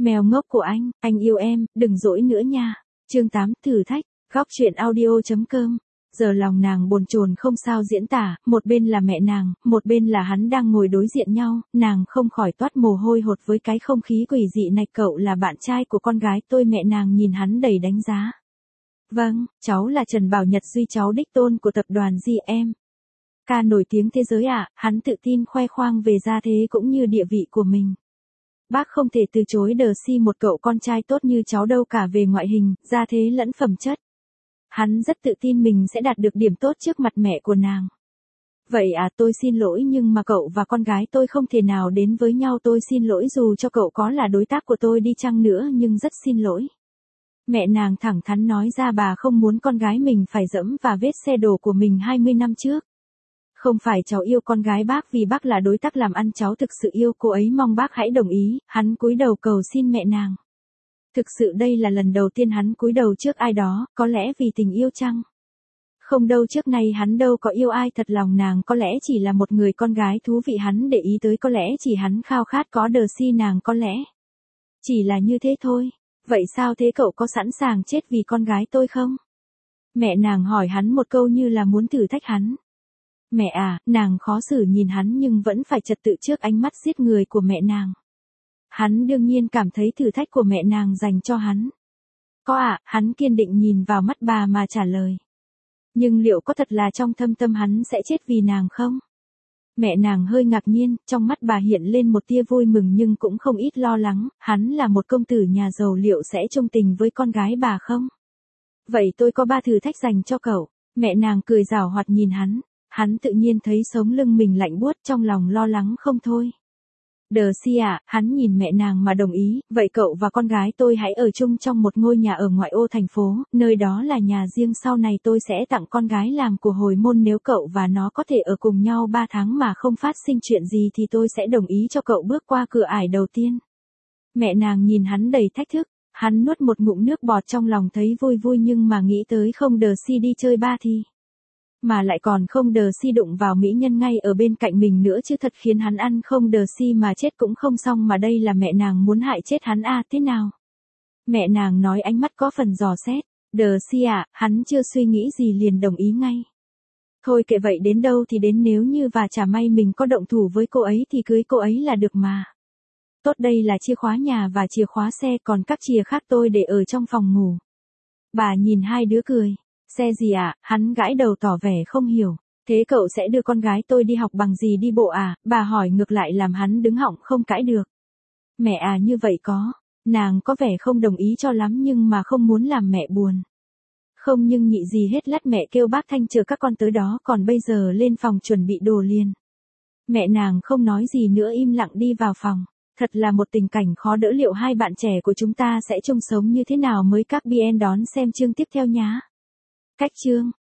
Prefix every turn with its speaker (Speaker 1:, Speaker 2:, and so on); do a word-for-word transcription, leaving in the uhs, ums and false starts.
Speaker 1: Mèo ngốc của anh, anh yêu em, đừng dỗi nữa nha. Chương tám, thử thách, góc truyện audio chấm com. Giờ lòng nàng bồn chồn không sao diễn tả, một bên là mẹ nàng, một bên là hắn đang ngồi đối diện nhau, nàng không khỏi toát mồ hôi hột với cái không khí quỷ dị này. Cậu là bạn trai của con gái tôi, mẹ nàng nhìn hắn đầy đánh giá. Vâng, cháu là Trần Bảo Nhật Duy, cháu đích tôn của tập đoàn giê em. Ca nổi tiếng thế giới ạ, à, hắn tự tin khoe khoang về gia thế cũng như địa vị của mình. Bác không thể từ chối đờ si một cậu con trai tốt như cháu đâu, cả về ngoại hình, gia thế lẫn phẩm chất. Hắn rất tự tin mình sẽ đạt được điểm tốt trước mặt mẹ của nàng. Vậy à, tôi xin lỗi nhưng mà cậu và con gái tôi không thể nào đến với nhau. Tôi xin lỗi dù cho cậu có là đối tác của tôi đi chăng nữa, nhưng rất xin lỗi. Mẹ nàng thẳng thắn nói ra, bà không muốn con gái mình phải dẫm vào vết xe đổ của mình hai mươi năm trước. Không phải cháu yêu con gái bác vì bác là đối tác làm ăn, cháu thực sự yêu cô ấy, mong bác hãy đồng ý. Hắn cúi đầu cầu xin mẹ nàng. Thực sự đây là lần đầu tiên hắn cúi đầu trước ai đó, có lẽ vì tình yêu chăng? Không đâu, trước nay hắn đâu có yêu ai thật lòng. Nàng có lẽ chỉ là một người con gái thú vị hắn để ý tới, có lẽ chỉ hắn khao khát có đờ si nàng, có lẽ chỉ là như thế thôi. Vậy sao thế, cậu có sẵn sàng chết vì con gái tôi không? Mẹ nàng hỏi hắn một câu như là muốn thử thách hắn. Mẹ à, nàng khó xử nhìn hắn nhưng vẫn phải trật tự trước ánh mắt giết người của mẹ nàng. Hắn đương nhiên cảm thấy thử thách của mẹ nàng dành cho hắn. Có ạ, à, hắn kiên định nhìn vào mắt bà mà trả lời. Nhưng liệu có thật là trong thâm tâm hắn sẽ chết vì nàng không? Mẹ nàng hơi ngạc nhiên, trong mắt bà hiện lên một tia vui mừng nhưng cũng không ít lo lắng. Hắn là một công tử nhà giàu, liệu sẽ trung tình với con gái bà không? Vậy tôi có ba thử thách dành cho cậu. Mẹ nàng cười giảo hoạt nhìn hắn. Hắn tự nhiên thấy sống lưng mình lạnh buốt, trong lòng lo lắng không thôi. Đờ si à, hắn nhìn mẹ nàng mà đồng ý. Vậy cậu và con gái tôi hãy ở chung trong một ngôi nhà ở ngoại ô thành phố, nơi đó là nhà riêng. Sau này tôi sẽ tặng con gái làm của hồi môn. Nếu cậu và nó có thể ở cùng nhau ba tháng mà không phát sinh chuyện gì thì tôi sẽ đồng ý cho cậu bước qua cửa ải đầu tiên. Mẹ nàng nhìn hắn đầy thách thức. Hắn nuốt một ngụm nước bọt, trong lòng thấy vui vui nhưng mà nghĩ tới không đờ si đi chơi ba thì. Mà lại còn không đờ si đụng vào mỹ nhân ngay ở bên cạnh mình nữa chứ, thật khiến hắn ăn không đờ si mà chết cũng không xong. Mà đây là mẹ nàng muốn hại chết hắn à, thế nào? Mẹ nàng nói ánh mắt có phần dò xét. Đờ si à, hắn chưa suy nghĩ gì liền đồng ý ngay. Thôi kệ, vậy đến đâu thì đến, nếu như và chả may mình có động thủ với cô ấy thì cưới cô ấy là được mà. Tốt, đây là chìa khóa nhà và chìa khóa xe, còn các chìa khác tôi để ở trong phòng ngủ. Bà nhìn hai đứa cười. Xe gì ạ? À? Hắn gãi đầu tỏ vẻ không hiểu. Thế cậu sẽ đưa con gái tôi đi học bằng gì, đi bộ à? Bà hỏi ngược lại làm hắn đứng họng không cãi được. Mẹ à, như vậy có. Nàng có vẻ không đồng ý cho lắm nhưng mà không muốn làm mẹ buồn. Không nhưng nhị gì hết, lát mẹ kêu bác Thanh chờ các con tới đó, còn bây giờ lên phòng chuẩn bị đồ liền. Mẹ nàng không nói gì nữa, im lặng đi vào phòng. Thật là một tình cảnh khó đỡ, liệu hai bạn trẻ của chúng ta sẽ chung sống như thế nào mới? Các bien đón xem chương tiếp theo nhá. Cách chương